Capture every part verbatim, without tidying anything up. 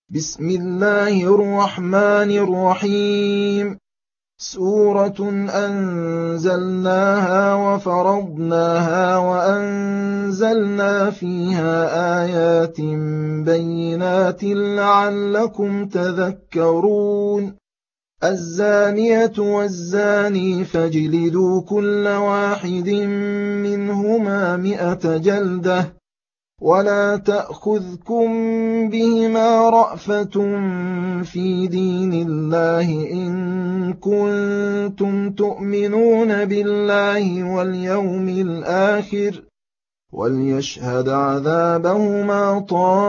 بسم الله الرحمن الرحيم. سورة أنزلناها وفرضناها وأنزلنا فيها آيات بينات لعلكم تذكرون. الزانية والزاني فاجلدوا كل واحد منهما مئة جلدة ولا تأخذكم بهما رأفة في دين الله إن كنتم تؤمنون بالله واليوم الآخر وليشهد عذابهما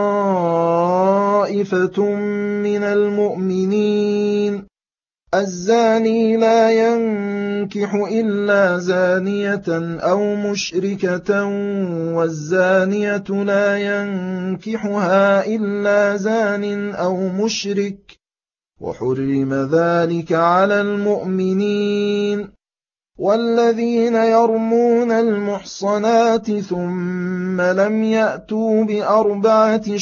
طائفة من المؤمنين. الزاني لا ينكح إلا زانية أو مشركة والزانية لا ينكحها إلا زان أو مشرك وحرم ذلك على المؤمنين. والذين يرمون المحصنات ثم لم يأتوا بأربعة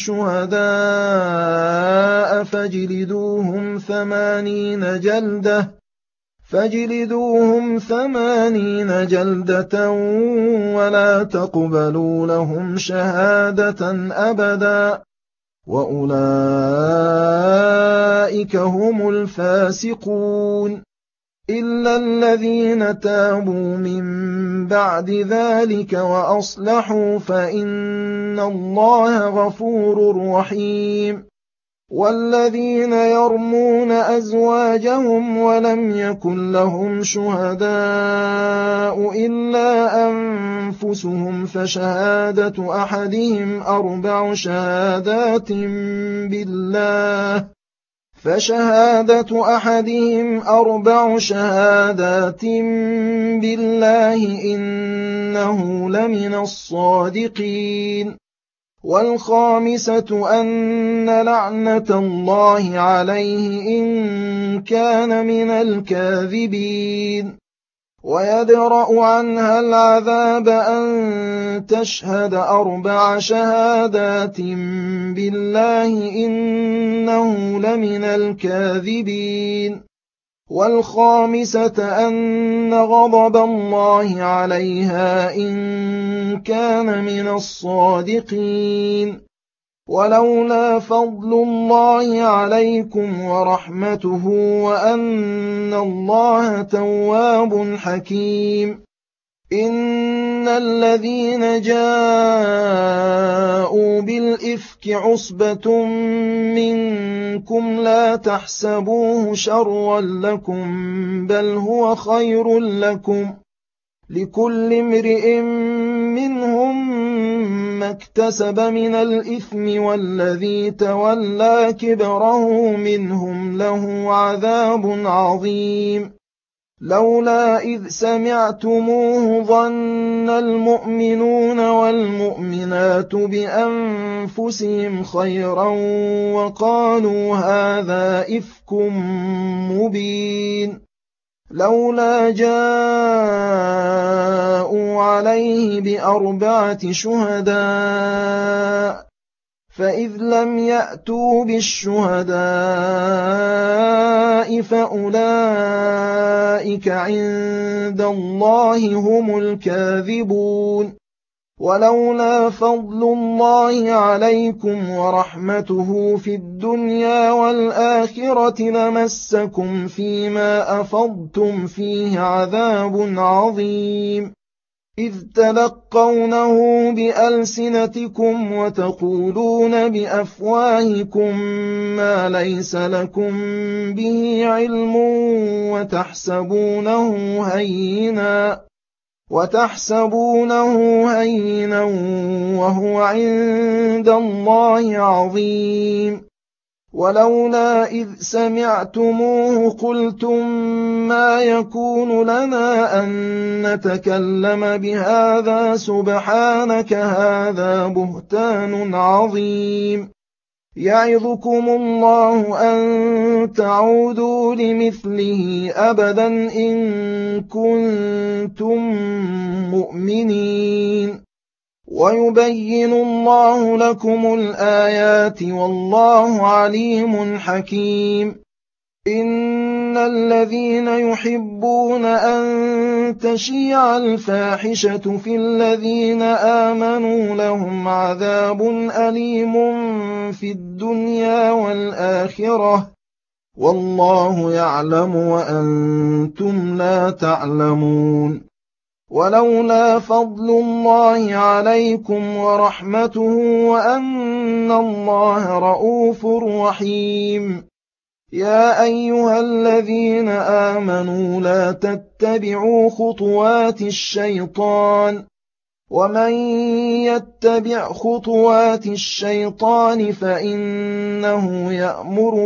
شهداء فاجلدوهم ثمانين جلدة فاجلدوهم ثمانين جلدة ولا تقبلوا لهم شهادة أبدا وأولئك هم الفاسقون إلا الذين تابوا من بعد ذلك وأصلحوا فإن الله غفور رحيم. والذين يرمون أزواجهم ولم يكن لهم شهداء إلا أنفسهم فشهادة أحدهم أربع شهادات بالله فشهادة أحدهم أربع شهادات بالله إنه لمن الصادقين. والخامسة أن لعنة الله عليه إن كان من الكاذبين. ويدرأ عنها العذاب أن تشهد أربع شهادات بالله إنه لمن الكاذبين. والخامسة أن غضب الله عليها إن كان من الصادقين. ولولا فضل الله عليكم ورحمته وأن الله تواب حكيم. إن الذين جاءوا بالإفك عصبة منكم لا تحسبوه شرا لكم بل هو خير لكم لكل امرئ منهم ما اكتسب من الإثم والذي تولى كبره منهم له عذاب عظيم. لولا إذ سمعتموه ظن المؤمنون والمؤمنات بأنفسهم خيرا وقالوا هذا إفك مبين. لولا جاءوا عليه بأربعة شهداء فإذ لم يأتوا بالشهداء فأولئك عند الله هم الكاذبون. ولولا فضل الله عليكم ورحمته في الدنيا والآخرة لمسكم فيما أفضتم فيه عذاب عظيم إذ تلقونه بألسنتكم وتقولون بأفواهكم ما ليس لكم به علم وتحسبونه هينا وتحسبونه هينا وهو عند الله عظيم. ولولا إذ سمعتموه قلتم ما يكون لنا أن نتكلم بهذا سبحانك هذا بهتان عظيم. يعظكم الله أن تعودوا لمثله أبدا إن كنتم مؤمنين. ويبين الله لكم الآيات والله عليم حكيم. إن الذين يحبون أن تشيع الفاحشة في الذين آمنوا لهم عذاب أليم في الدنيا والآخرة والله يعلم وأنتم لا تعلمون. ولولا فضل الله عليكم ورحمته وأن الله رءوف رحيم. يا أيها الذين آمنوا لا تتبعوا خطوات الشيطان ومن يتبع خطوات الشيطان فإنه يأمر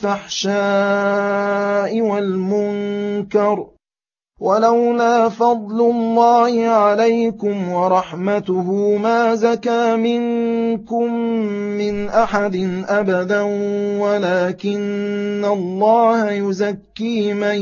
بالفحشاء والمنكر. ولولا فضل الله عليكم ورحمته ما زكى منكم من أحد أبدا ولكن الله يزكي من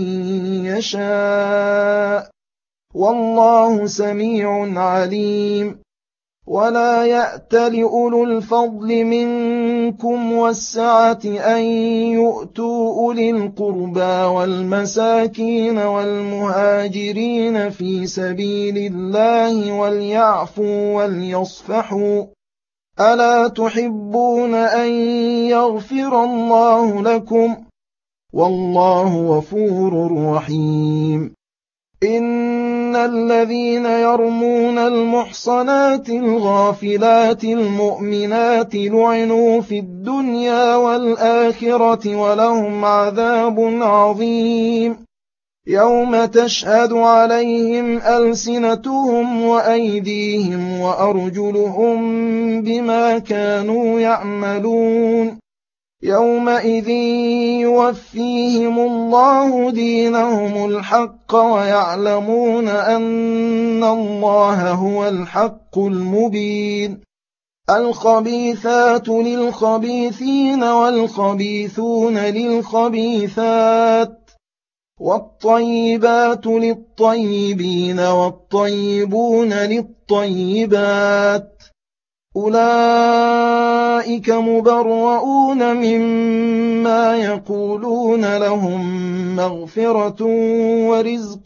يشاء والله سميع عليم. ولا يأتل أولو الفضل منكم والسعة أن يؤتوا أولي القربى والمساكين والمهاجرين في سبيل الله وليعفوا وليصفحوا ألا تحبون أن يغفر الله لكم والله غفور رحيم. إن الذين يرمون المحصنات الغافلات المؤمنات لعنوا في الدنيا والآخرة ولهم عذاب عظيم. يوم تشهد عليهم ألسنتهم وأيديهم وأرجلهم بما كانوا يعملون. يومئذ يوفيهم الله دينهم الحق ويعلمون أن الله هو الحق المبين. الخبيثات للخبيثين والخبيثون للخبيثات والطيبات للطيبين والطيبون للطيبات أولئك مبرؤون مما يقولون لهم مغفرة ورزق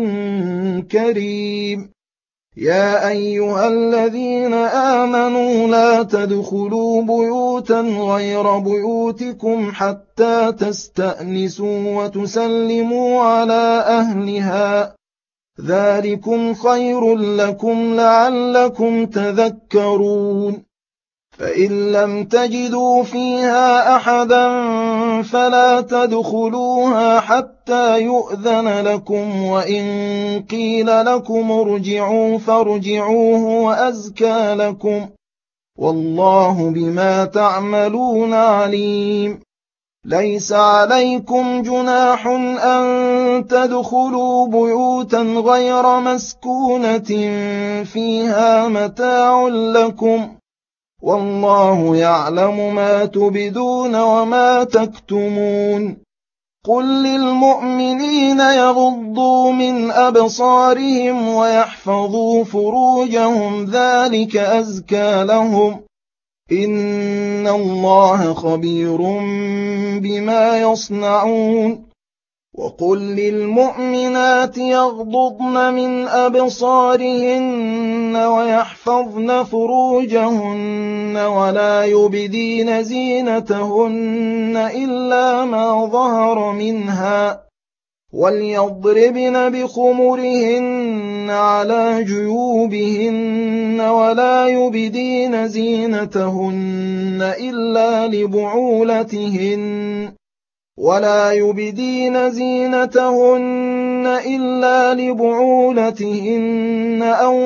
كريم. يا أيها الذين آمنوا لا تدخلوا بيوتا غير بيوتكم حتى تستأنسوا وتسلموا على أهلها ذلكم خير لكم لعلكم تذكرون. فإن لم تجدوا فيها أحدا فلا تدخلوها حتى يؤذن لكم وإن قيل لكم ارجعوا فارجعوه وأزكى لكم والله بما تعملون عليم. ليس عليكم جناح أن تدخلوا بيوتا غير مسكونة فيها متاع لكم والله يعلم ما تبدون وما تكتمون. قل للمؤمنين يغضوا من أبصارهم ويحفظوا فروجهم ذلك أزكى لهم إن الله خبير بما يصنعون. وقل للمؤمنات يغضضن من أبصارهن ويحفظن فروجهن ولا يبدين زينتهن إلا ما ظهر منها وليضربن بخمرهن على جيوبهن ولا يبدين زينتهن إلا لبعولتهن ولا يبدين زينتهن إلا لبعولتهن أو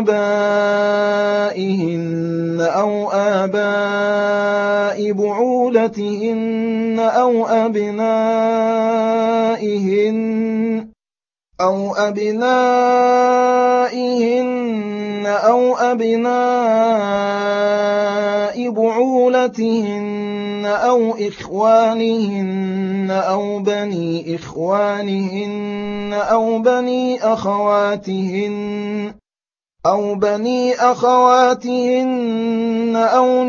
آبائهن أو آباء بعولتهن أو أبنائهن أو أبنائهن أو أبناء بعولتهن أو إخوانهن أو بني إخوانهن أو بني أخواتهن أو بني أخواتهن أو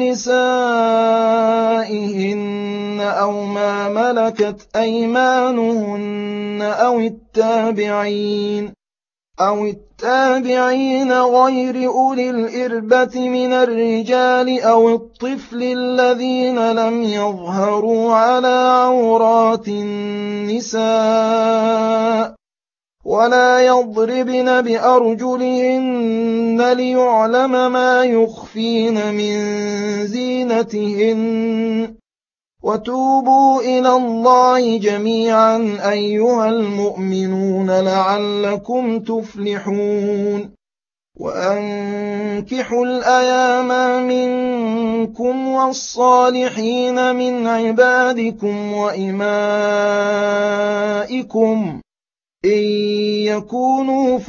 نسائهن أو ما ملكت أيمانهن أو التابعين أو التابعين غير أولي الإربة من الرجال أو الطفل الذين لم يظهروا على عورات النساء ولا يضربن بأرجلهن ليعلم ما يخفين من زينتهن وتوبوا إلى الله جميعا أيها المؤمنون لعلكم تفلحون وأنكحوا الأيام منكم والصالحين من عبادكم وإمائكم إن يكونوا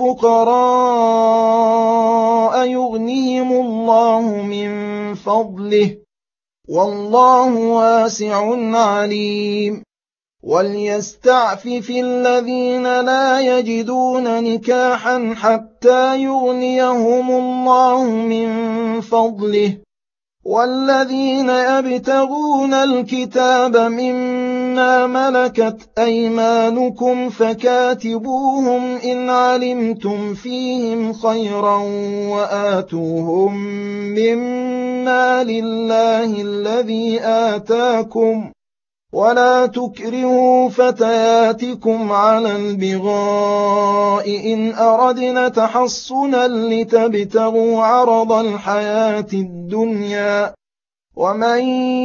فقراء يغنيهم الله من فضله والله واسع عليم وليستعفف الذين لا يجدون نكاحا حتى يغنيهم الله من فضله والذين يبتغون الكتاب مما ملكت أيمانكم فكاتبوهم إن علمتم فيهم خيرا وآتوهم مما لله الذي آتاكم ولا تكرهوا فتياتكم على البغاء إن أردنا تحصنا لتبتغوا عرض الحياة الدنيا ومن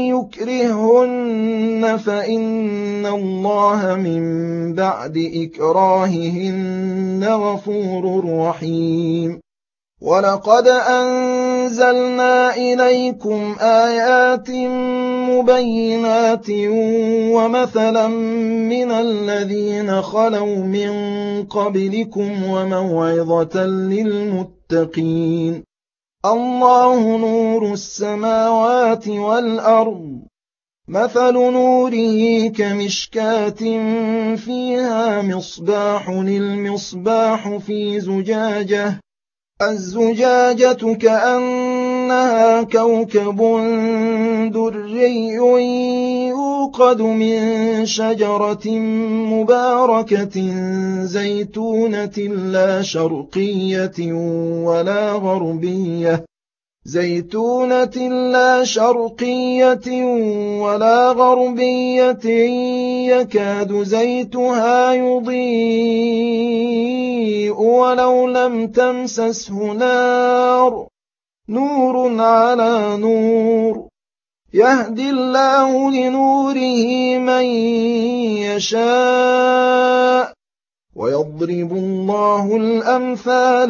يكرهن فإن الله من بعد إكراههن غفور رحيم ولقد أنزلنا إليكم آيات مبينات ومثلا من الذين خلوا من قبلكم وموعظة للمتقين الله نور السماوات والأرض مثل نوره كمشكاة فيها مصباح المصباح في زجاجة الزجاجة كأنها كوكب دري يوقد من شجرة مباركة زيتونة لا شرقية ولا غربية زيتونة لا شرقية ولا غربية يكاد زيتها يضيء ولو لم تمسسه نار نور على نور يهدي الله لنوره من يشاء ويضرب الله الأمثال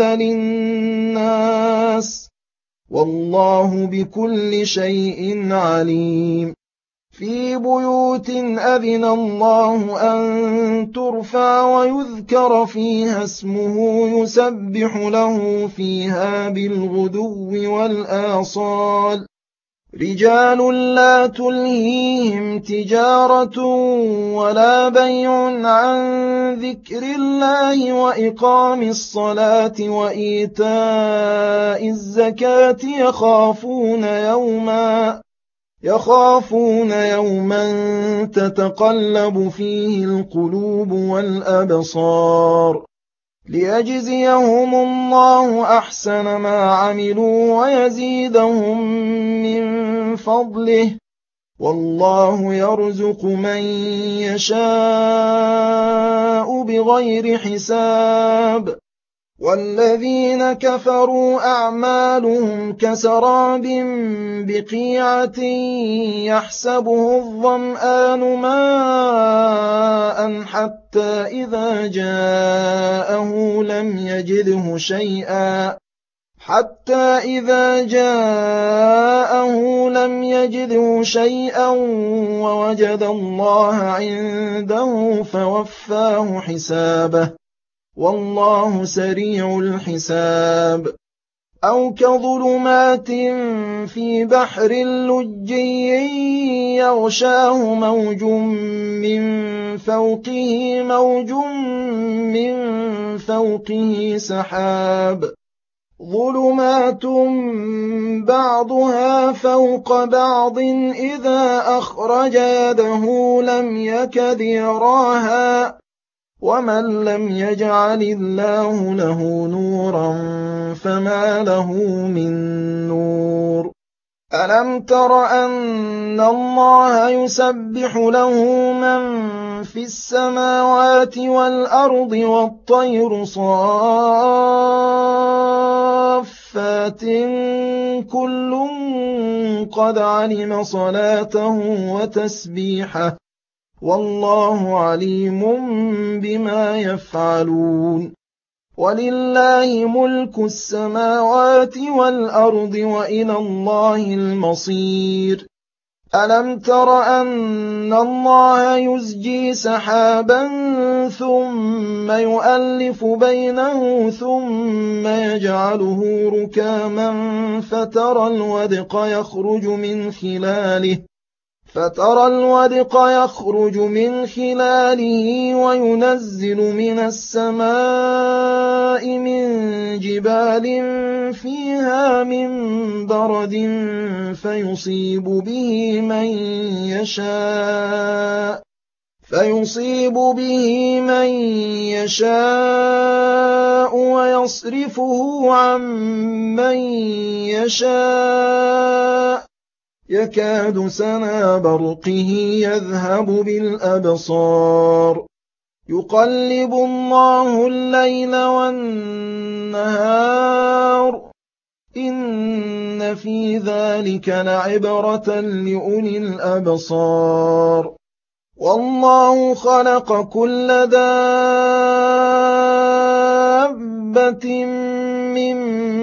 للناس والله بكل شيء عليم في بيوت أذن الله أن ترفع ويذكر فيها اسمه يسبح له فيها بالغدو والآصال رجال لا تلهيهم تجارة ولا بيع عن ذكر الله وإقام الصلاة وإيتاء الزكاة يخافون يوما يخافون يوما تتقلب فيه القلوب والأبصار ليجزيهم الله أحسن ما عملوا ويزيدهم من فضله والله يرزق من يشاء بغير حساب والذين كفروا أعمالهم كسراب بقيعة يحسبه الظمآن ماء حتى إذا جاءه لم يجده شيئا حتى إذا جاءه لم يجده شيئا ووجد الله عنده فوفاه حسابه والله سريع الحساب أو كظلمات في بحر لجي يغشاه موج من فوقه موج من فوقه سحاب ظلمات بعضها فوق بعض إذا أخرج يده لم يكد يراها ومن لم يجعل الله له نورا فما له من نور ألم تر أن الله يسبح له من في السماوات والأرض والطير صافات كل قد علم صلاته وتسبيحه والله عليم بما يفعلون ولله ملك السماوات والأرض وإلى الله المصير ألم تر أن الله يزجي سحابا ثم يؤلف بينه ثم يجعله ركاما فترى الودق يخرج من خلاله فترى الودق يخرج من خلاله وينزل من السماء من جبال فيها من برد فيصيب به من يشاء فيصيب به من يشاء ويصرفه عن من يشاء يكاد سنا برقه يذهب بالأبصار يقلب الله الليل والنهار إن في ذلك لعبرة لأولي الأبصار والله خلق كل دابة من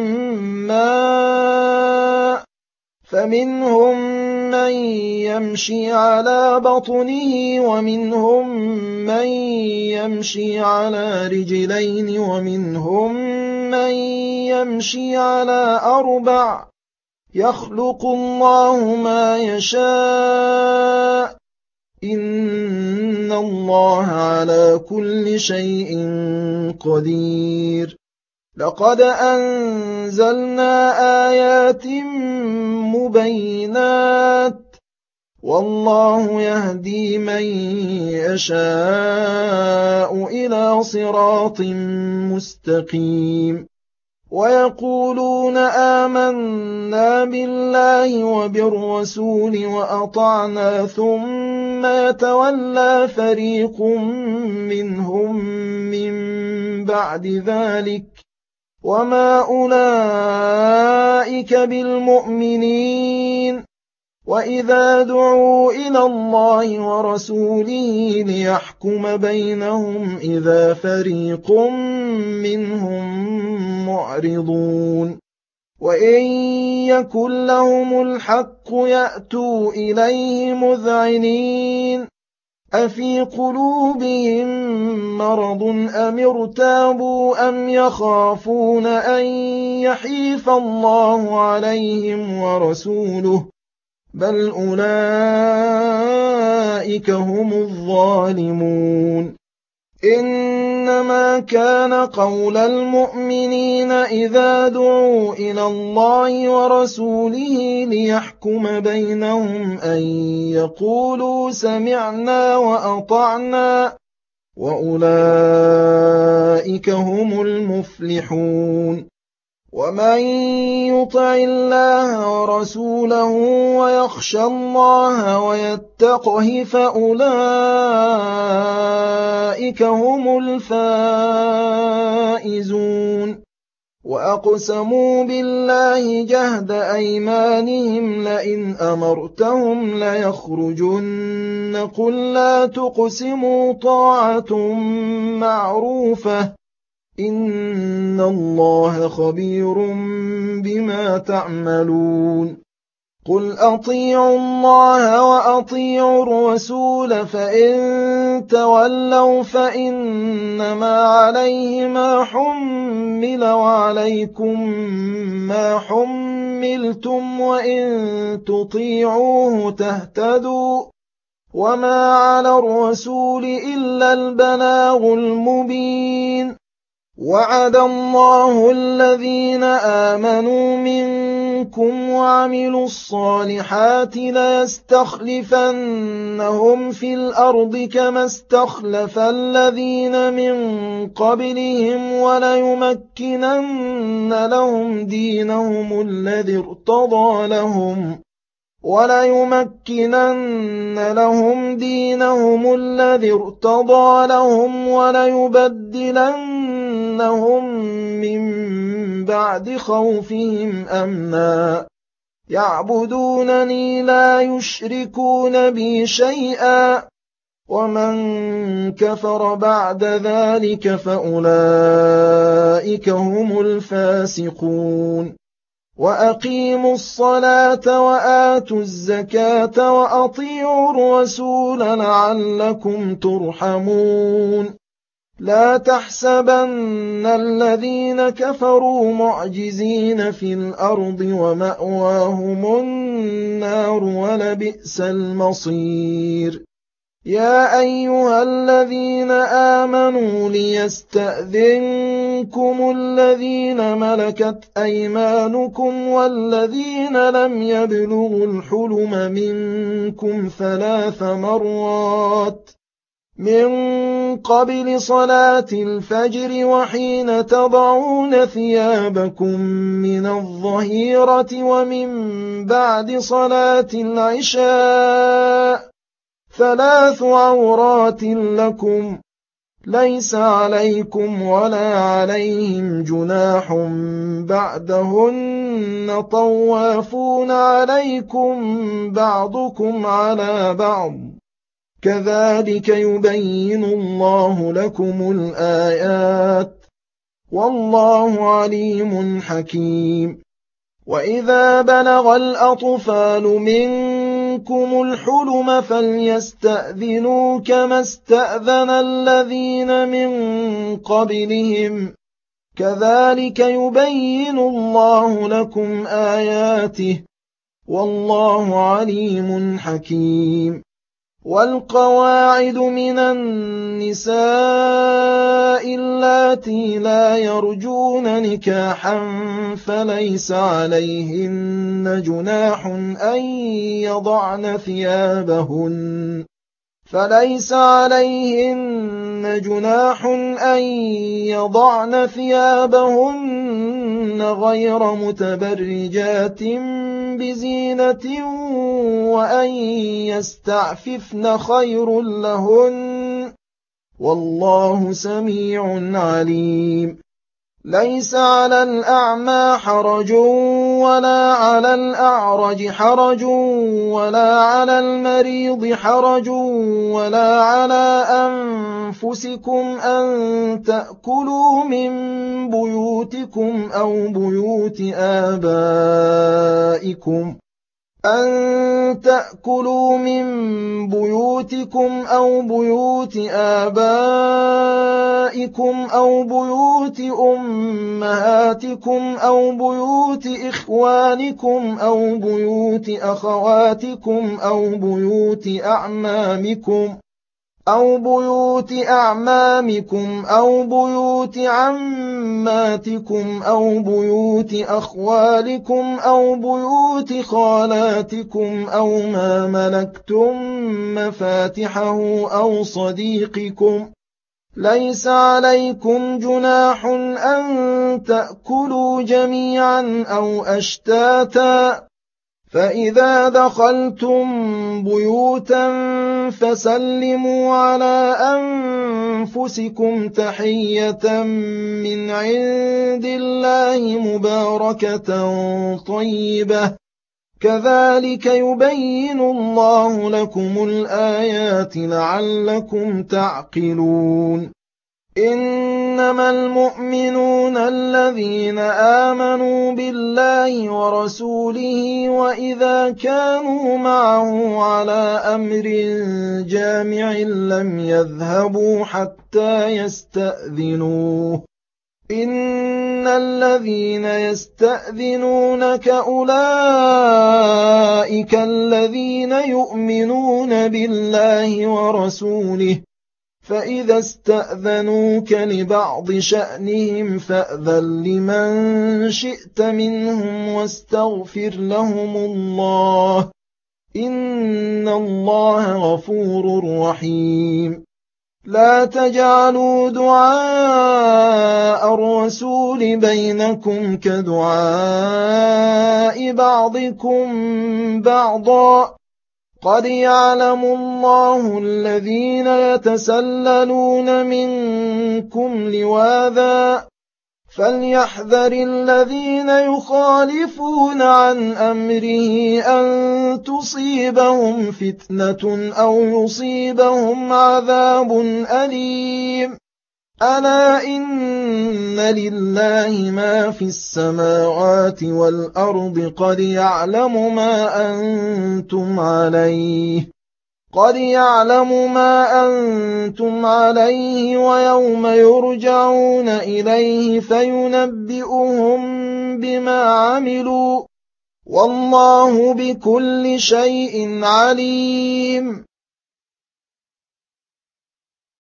ماء فمنهم من يمشي على بطنه ومنهم من يمشي على رجلين ومنهم من يمشي على أربع يخلق الله ما يشاء إن الله على كل شيء قدير لقد أنزلنا آيات مبينات والله يهدي من يشاء إلى صراط مستقيم ويقولون آمنا بالله وبالرسول وأطعنا ثم يتولى فريق منهم من بعد ذلك وما أولئك بالمؤمنين وإذا دعوا إلى الله ورسوله ليحكم بينهم إذا فريق منهم معرضون وإن يكن لهم الحق يأتوا إليه مذعنين أفي قلوبهم مرض أم ارتابوا أم يخافون أن يحيف الله عليهم ورسوله بل أولئك هم الظالمون إنما كان قول المؤمنين إذا دعوا إلى الله ورسوله ليحكم بينهم أن يقولوا سمعنا وأطعنا وأولئك هم المفلحون ومن يطع الله ورسوله ويخشى الله ويتقه فأولئك هم الفائزون وأقسموا بالله جهد أيمانهم لئن أمرتهم ليخرجن قل لا تقسموا طاعة معروفة إن الله خبير بما تعملون قل أطيعوا الله وأطيعوا الرسول فإن تولوا فإنما عليه ما حمل وعليكم ما حملتم وإن تطيعوه تهتدوا وما على الرسول إلا البلاغ المبين وعد الله الذين آمنوا منكم وعملوا الصالحات ليستخلفنهم في الأرض كما استخلف الذين من قبلهم وليمكنن لهم دينهم الذي ارتضى لهم وليمكنن لهم دينهم الذي ارتضى لهم وليبدلنهم من بعد خوفهم أمنا يعبدونني لا يشركون بي شيئا ومن كفر بعد ذلك فأولئك هم الفاسقون وأقيموا الصلاة وآتوا الزكاة وأطيعوا الرسول لعلكم ترحمون لا تحسبن الذين كفروا معجزين في الأرض ومأواهم النار ولبئس المصير يا أيها الذين آمنوا ليستأذنكم الذين ملكت أيمانكم والذين لم يبلغوا الحلم منكم ثلاث مرات من قبل صلاة الفجر وحين تضعون ثيابكم من الظهيرة ومن بعد صلاة العشاء ثلاث عورات لكم ليس عليكم ولا عليهم جناح بعدهن طوافون عليكم بعضكم على بعض كذلك يبين الله لكم الآيات والله عليم حكيم وإذا بلغ الأطفال منكم الحلم فليستأذنوا كما استأذن الذين من قبلهم كذلك يبين الله لكم آياته والله عليم حكيم والقواعد من النساء اللاتي لا يرجون نكاحا فليس عليهن جناح أن يضعن ثيابهن فليس عليهن جناح أن يضعن ثيابهن غير متبرجات بزينة وأن يستعففن خير لهن والله سميع عليم ليس على الأعمى حرج ولا على الأعرج حرج ولا على المريض حرج ولا على أنفسكم أن تأكلوا من بيوتكم أو بيوت آبائكم أن تأكلوا من بيوتكم أو بيوت آبائكم أو بيوت أمهاتكم أو بيوت إخوانكم أو بيوت أخواتكم أو بيوت أعمامكم أو بيوت أعمامكم أو بيوت عماتكم أو بيوت أخوالكم أو بيوت خالاتكم أو ما ملكتم مفاتحه أو صديقكم ليس عليكم جناح أن تأكلوا جميعا أو أشتاتا فإذا دخلتم بيوتا فسلموا على أنفسكم تحية من عند الله مباركة طيبة كذلك يبين الله لكم الآيات لعلكم تعقلون إنما المؤمنون الذين آمنوا بالله ورسوله وإذا كانوا معه على أمر جامع لم يذهبوا حتى يستأذنوه إن الذين يستأذنونك أولئك الذين يؤمنون بالله ورسوله فإذا استأذنوك لبعض شأنهم فأذن لمن شئت منهم واستغفر لهم الله إن الله غفور رحيم لا تجعلوا دعاء الرسول بينكم كدعاء بعضكم بعضا قد يعلم الله الذين يتسللون منكم لواذا فليحذر الذين يخالفون عن أمره أن تصيبهم فتنة أو يصيبهم عذاب أليم ألا إن لله ما في السماوات والأرض قد يعلم ما أنتم عليه قد يعلم ما أنتم عليه ويوم يرجعون إليه فينبئهم بما عملوا والله بكل شيء عليم